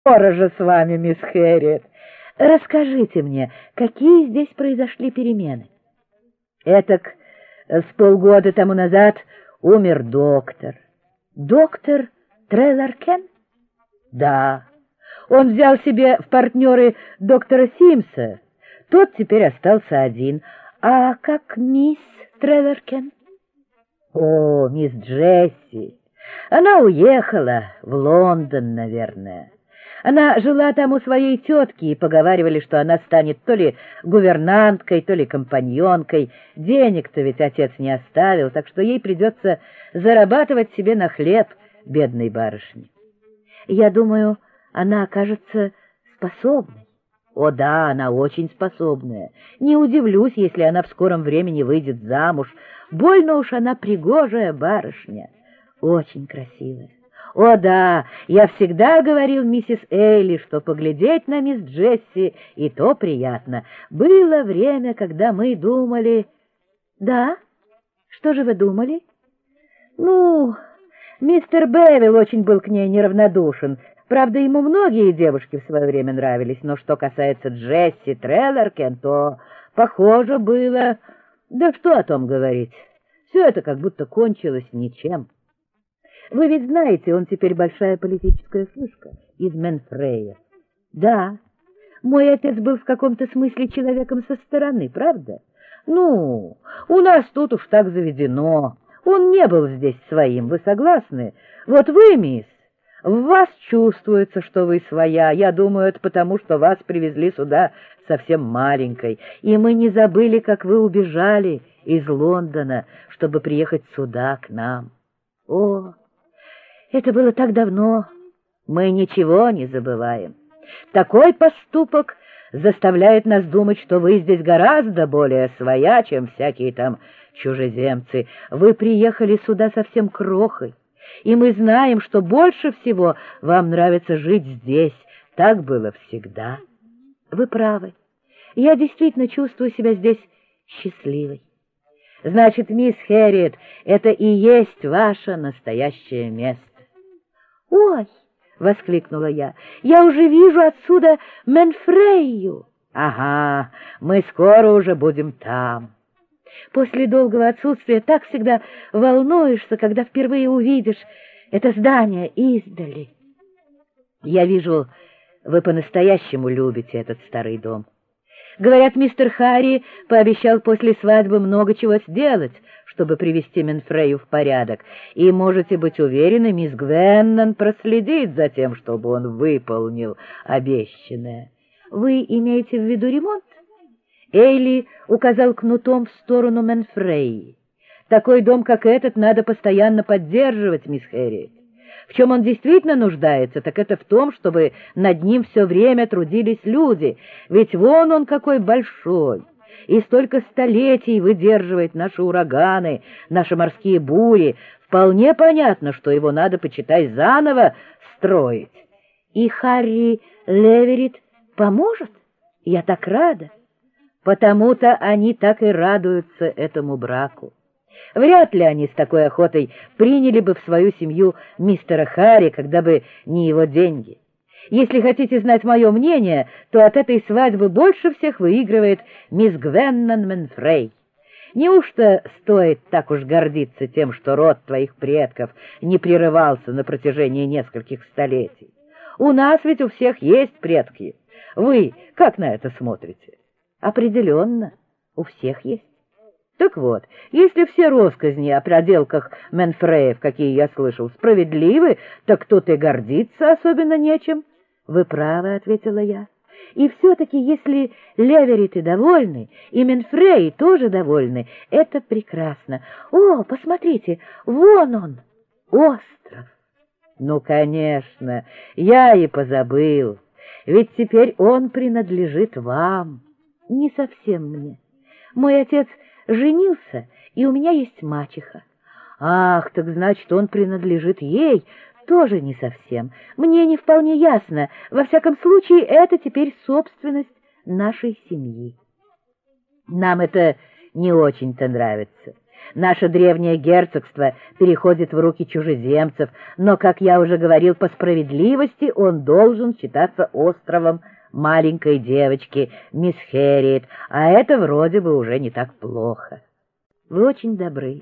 Скоро же с вами, мисс Хэрриет. Расскажите мне, какие здесь произошли перемены? Этак с полгода тому назад умер доктор. Доктор Трелларкен? Да. Он взял себе в партнеры доктора Симса. Тот теперь остался один. А как мисс Трелларкен? О, мисс Джесси. Она уехала в Лондон, наверное. Она жила там у своей тетки, и поговаривали, что она станет то ли гувернанткой, то ли компаньонкой. Денег-то ведь отец не оставил, так что ей придется зарабатывать себе на хлеб, бедной барышне. Я думаю, она окажется способной. О да, она очень способная. Не удивлюсь, если она в скором времени выйдет замуж. Больно уж она пригожая барышня, очень красивая. О да, я всегда говорил миссис Эйли, что поглядеть на мисс Джесси и то приятно. Было время, когда мы думали... Да? Что же вы думали? Ну, мистер Бевилл очень был к ней неравнодушен. Правда, ему многие девушки в свое время нравились, но что касается Джесси Трелларкен, то похоже было... Да что о том говорить? Все это как будто кончилось ничем. Вы ведь знаете, он теперь большая политическая шишка из Менфрея. Да, мой отец был в каком-то смысле человеком со стороны, правда? Ну, у нас тут уж так заведено. Он не был здесь своим, вы согласны? Вот вы, мисс, в вас чувствуется, что вы своя. Я думаю, это потому, что вас привезли сюда совсем маленькой. И мы не забыли, как вы убежали из Лондона, чтобы приехать сюда, к нам. О, это было так давно. Мы ничего не забываем. Такой поступок заставляет нас думать, что вы здесь гораздо более своя, чем всякие там чужеземцы. Вы приехали сюда совсем крохой, и мы знаем, что больше всего вам нравится жить здесь. Так было всегда. Вы правы. Я действительно чувствую себя здесь счастливой. Значит, мисс Хэрриет, это и есть ваше настоящее место. «Ой!» — воскликнула я. «Я уже вижу отсюда Менфрейю!» «Ага, мы скоро уже будем там!» После долгого отсутствия так всегда волнуешься, когда впервые увидишь это здание издали. Я вижу, вы по-настоящему любите этот старый дом. Говорят, мистер Харри пообещал после свадьбы много чего сделать, чтобы привести Менфрею в порядок, и можете быть уверены, мисс Гвеннон проследит за тем, чтобы он выполнил обещанное. Вы имеете в виду ремонт? Эйли указал кнутом в сторону Менфреи. Такой дом, как этот, надо постоянно поддерживать, мисс Хэрриет. В чем он действительно нуждается, так это в том, чтобы над ним все время трудились люди, ведь вон он какой большой, и столько столетий выдерживает наши ураганы, наши морские бури. Вполне понятно, что его надо, почитай, заново строить. И Харри Леверит поможет? Я так рада. Потому-то они так и радуются этому браку. Вряд ли они с такой охотой приняли бы в свою семью мистера Харри, когда бы не его деньги. Если хотите знать мое мнение, то от этой свадьбы больше всех выигрывает мисс Гвеннон Менфрей. Неужто стоит так уж гордиться тем, что род твоих предков не прерывался на протяжении нескольких столетий? У нас ведь у всех есть предки. Вы как на это смотрите? Определенно, у всех есть. Так вот, если все россказни о проделках Менфреев, какие я слышал, справедливы, так тут и гордиться особенно нечем. Вы правы, — ответила я. И все-таки, если Левериты довольны, и Менфреи тоже довольны, это прекрасно. О, посмотрите, вон он, остров. Ну, конечно, я и позабыл, ведь теперь он принадлежит вам, не совсем мне. Мой отец женился, и у меня есть мачеха. Ах, так значит, он принадлежит ей. Тоже не совсем. Мне не вполне ясно. Во всяком случае, это теперь собственность нашей семьи. Нам это не очень-то нравится. Наше древнее герцогство переходит в руки чужеземцев, но, как я уже говорил, по справедливости он должен считаться островом маленькой девочки, мисс Хэрриет, а это вроде бы уже не так плохо. Вы очень добры.